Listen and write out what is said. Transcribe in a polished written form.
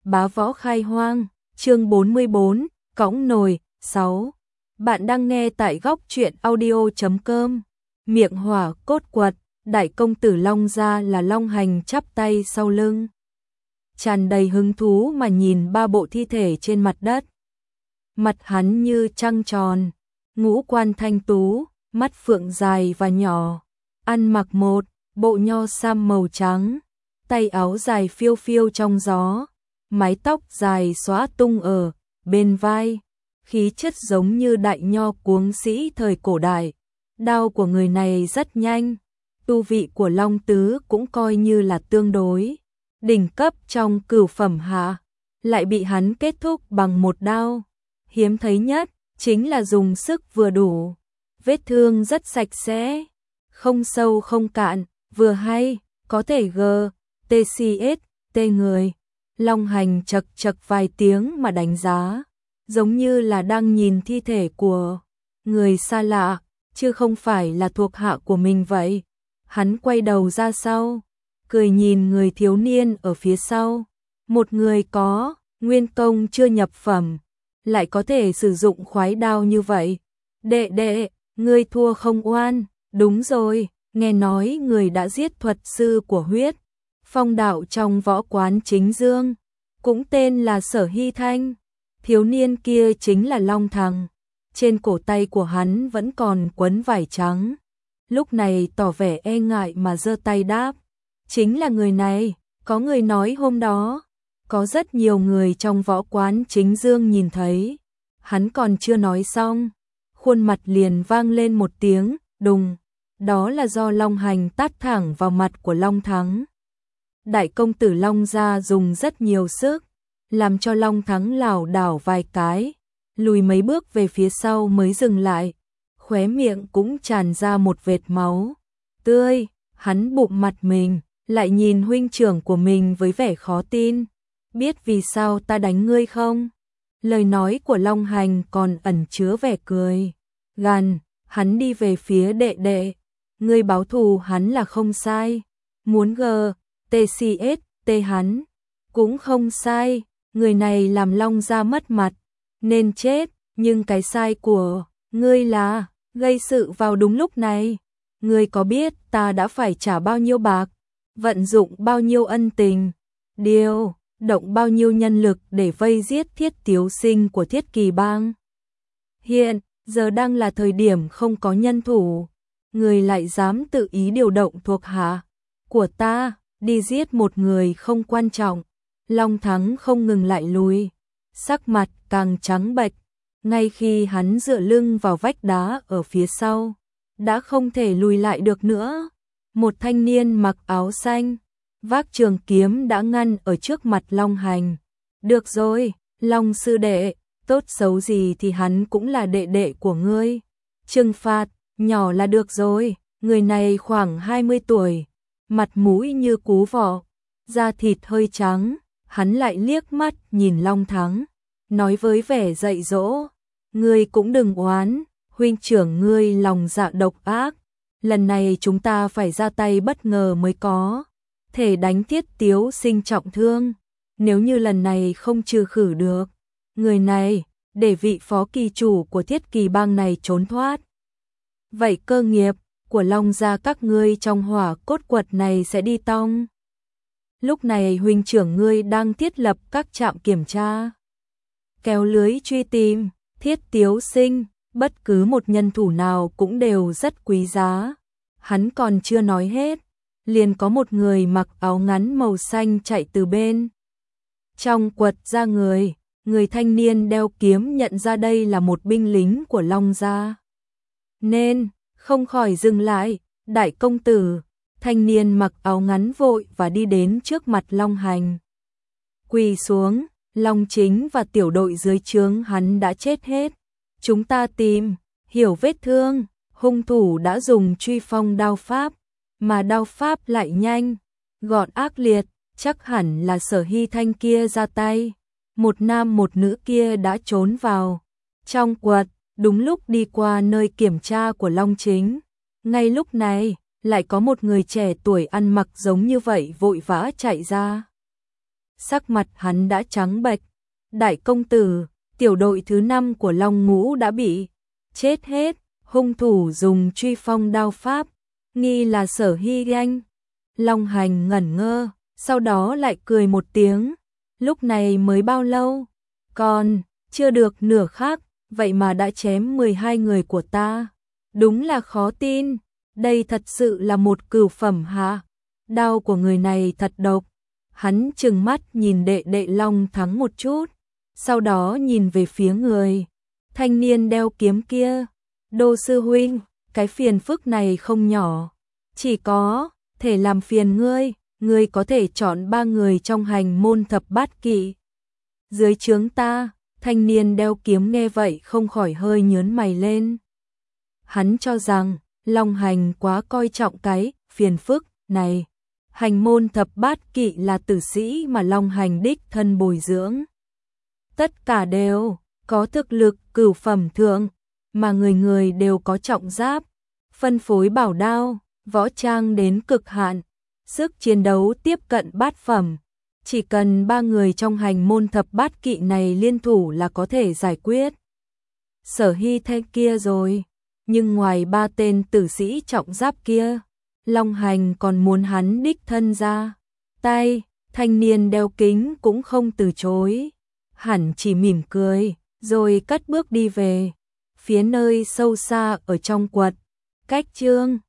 Bá võ khai hoang, chương 44, cõng nồi, 6. Bạn đang nghe tại góc truyện audio.com. Miệng hỏa cốt quật, đại công tử Long Gia là Long Hành chắp tay sau lưng, tràn đầy hứng thú mà nhìn ba bộ thi thể trên mặt đất. Mặt hắn như trăng tròn, ngũ quan thanh tú, mắt phượng dài và nhỏ, ăn mặc một bộ nho sam màu trắng, tay áo dài phiêu phiêu trong gió, mái tóc dài xõa tung ở bên vai, khí chất giống như đại nho cuống sĩ thời cổ đại. Đao của người này rất nhanh, tu vị của Long Tứ cũng coi như là tương đối đỉnh cấp trong cửu phẩm hạ, lại bị hắn kết thúc bằng một đao. Hiếm thấy nhất chính là dùng sức vừa đủ, vết thương rất sạch sẽ, không sâu không cạn, vừa hay, có thể TCS, tê người. Long Hành chật chật vài tiếng mà đánh giá, giống như là đang nhìn thi thể của người xa lạ, chứ không phải là thuộc hạ của mình vậy. Hắn quay đầu ra sau, cười nhìn người thiếu niên ở phía sau. Một người có nguyên công chưa nhập phẩm, lại có thể sử dụng khoái đao như vậy. Đệ đệ, ngươi thua không oan. Đúng rồi, nghe nói người đã giết thuật sư của huyết phong đạo trong võ quán Chính Dương, cũng tên là Sở Hy Thanh. Thiếu niên kia chính là Long Thằng, trên cổ tay của hắn vẫn còn quấn vải trắng. Lúc này tỏ vẻ e ngại mà giơ tay đáp, chính là người này. Có người nói hôm đó có rất nhiều người trong võ quán Chính Dương nhìn thấy. Hắn còn chưa nói xong, khuôn mặt liền vang lên một tiếng đùng, đó là do Long Hành tát thẳng vào mặt của Long Thắng. Đại công tử Long Gia dùng rất nhiều sức, làm cho Long Thắng lảo đảo vài cái, lùi mấy bước về phía sau mới dừng lại, khóe miệng cũng tràn ra một vệt máu tươi. Hắn bụm mặt mình, lại nhìn huynh trưởng của mình với vẻ khó tin. Biết vì sao ta đánh ngươi không? Lời nói của Long Hành còn ẩn chứa vẻ cười gằn. Hắn đi về phía đệ đệ, ngươi báo thù hắn là không sai, muốn TCS hắn cũng không sai. Người này làm Long Gia mất mặt nên chết, nhưng cái sai của ngươi là gây sự vào đúng lúc này. Ngươi có biết ta đã phải trả bao nhiêu bạc, vận dụng bao nhiêu ân tình, điều động bao nhiêu nhân lực để vây giết Thiết Tiếu Sinh của Thiết Kỳ Bang? Hiện giờ đang là thời điểm không có nhân thủ, người lại dám tự ý điều động thuộc hạ của ta đi giết một người không quan trọng. Long Thắng không ngừng lại lùi, sắc mặt càng trắng bệch. Ngay khi hắn dựa lưng vào vách đá ở phía sau, đã không thể lùi lại được nữa. Một thanh niên mặc áo xanh, vác trường kiếm đã ngăn ở trước mặt Long Hành. Được rồi, Long sư đệ, tốt xấu gì thì hắn cũng là đệ đệ của ngươi. Trừng phạt nhỏ là được rồi. Người này khoảng 20 tuổi, mặt mũi như cú vọ, da thịt hơi trắng. Hắn lại liếc mắt nhìn Long Thắng, nói với vẻ dạy dỗ, ngươi cũng đừng oán, huynh trưởng ngươi lòng dạ độc ác. Lần này chúng ta phải ra tay bất ngờ mới có thể đánh Thiết Tiếu Sinh trọng thương. Nếu như lần này không trừ khử được người này, để vị phó kỳ chủ của Thiết Kỳ Bang này trốn thoát, vậy cơ nghiệp của Long Gia các ngươi trong hỏa cốt quật này sẽ đi tong. Lúc này huynh trưởng ngươi đang thiết lập các trạm kiểm tra, kéo lưới truy tìm Thiết Tiếu Sinh, bất cứ một nhân thủ nào cũng đều rất quý giá. Hắn còn chưa nói hết, liền có một người mặc áo ngắn màu xanh chạy từ bên trong quật ra người. Người thanh niên đeo kiếm nhận ra đây là một binh lính của Long Gia, nên không khỏi dừng lại. Đại công tử. Thanh niên mặc áo ngắn vội và đi đến trước mặt Long Hành, quỳ xuống. Long Chính và tiểu đội dưới trướng hắn đã chết hết. Chúng ta tìm hiểu vết thương. Hung thủ đã dùng truy phong đao pháp, mà đao pháp lại nhanh gọn ác liệt, chắc hẳn là Sở Hy Thanh kia ra tay. Một nam một nữ kia đã trốn vào trong quật, đúng lúc đi qua nơi kiểm tra của Long Chính. Ngay lúc này, lại có một người trẻ tuổi ăn mặc giống như vậy vội vã chạy ra. sắc mặt hắn đã trắng bệch. Đại công tử, tiểu đội thứ 5 của Long Ngũ đã bị chết hết, hung thủ dùng truy phong đao pháp, nghi là Sở Hy Anh. Long Hành ngẩn ngơ, sau đó lại cười một tiếng, lúc này mới bao lâu? Còn chưa được nửa khắc, vậy mà đã chém 12 người của ta. Đúng là khó tin, đây thật sự là một cửu phẩm hả? Đao của người này thật độc. Hắn trừng mắt nhìn đệ đệ Long Thắng một chút, sau đó nhìn về phía người thanh niên đeo kiếm kia. Đô sư huynh, cái phiền phức này không nhỏ, chỉ có thể làm phiền ngươi có thể chọn 3 người trong hành môn thập bát kỵ dưới trướng ta. Thanh niên đeo kiếm nghe vậy không khỏi hơi nhớn mày lên. Hắn cho rằng Long Hành quá coi trọng cái phiền phức này. Hành môn thập bát kỵ là tử sĩ mà Long Hành đích thân bồi dưỡng. Tất cả đều có thực lực cửu phẩm thượng, mà người người đều có trọng giáp, phân phối bảo đao, võ trang đến cực hạn, sức chiến đấu tiếp cận bát phẩm. Chỉ cần 3 người trong hành môn thập bát kỵ này liên thủ là có thể giải quyết Sở Hy Thanh kia rồi. Nhưng ngoài 3 tên tử sĩ trọng giáp kia, Long Hành còn muốn hắn đích thân ra tay. Thanh niên đeo kính cũng không từ chối, hẳn chỉ mỉm cười, rồi cất bước đi về phía nơi sâu xa ở trong quật. Cách chương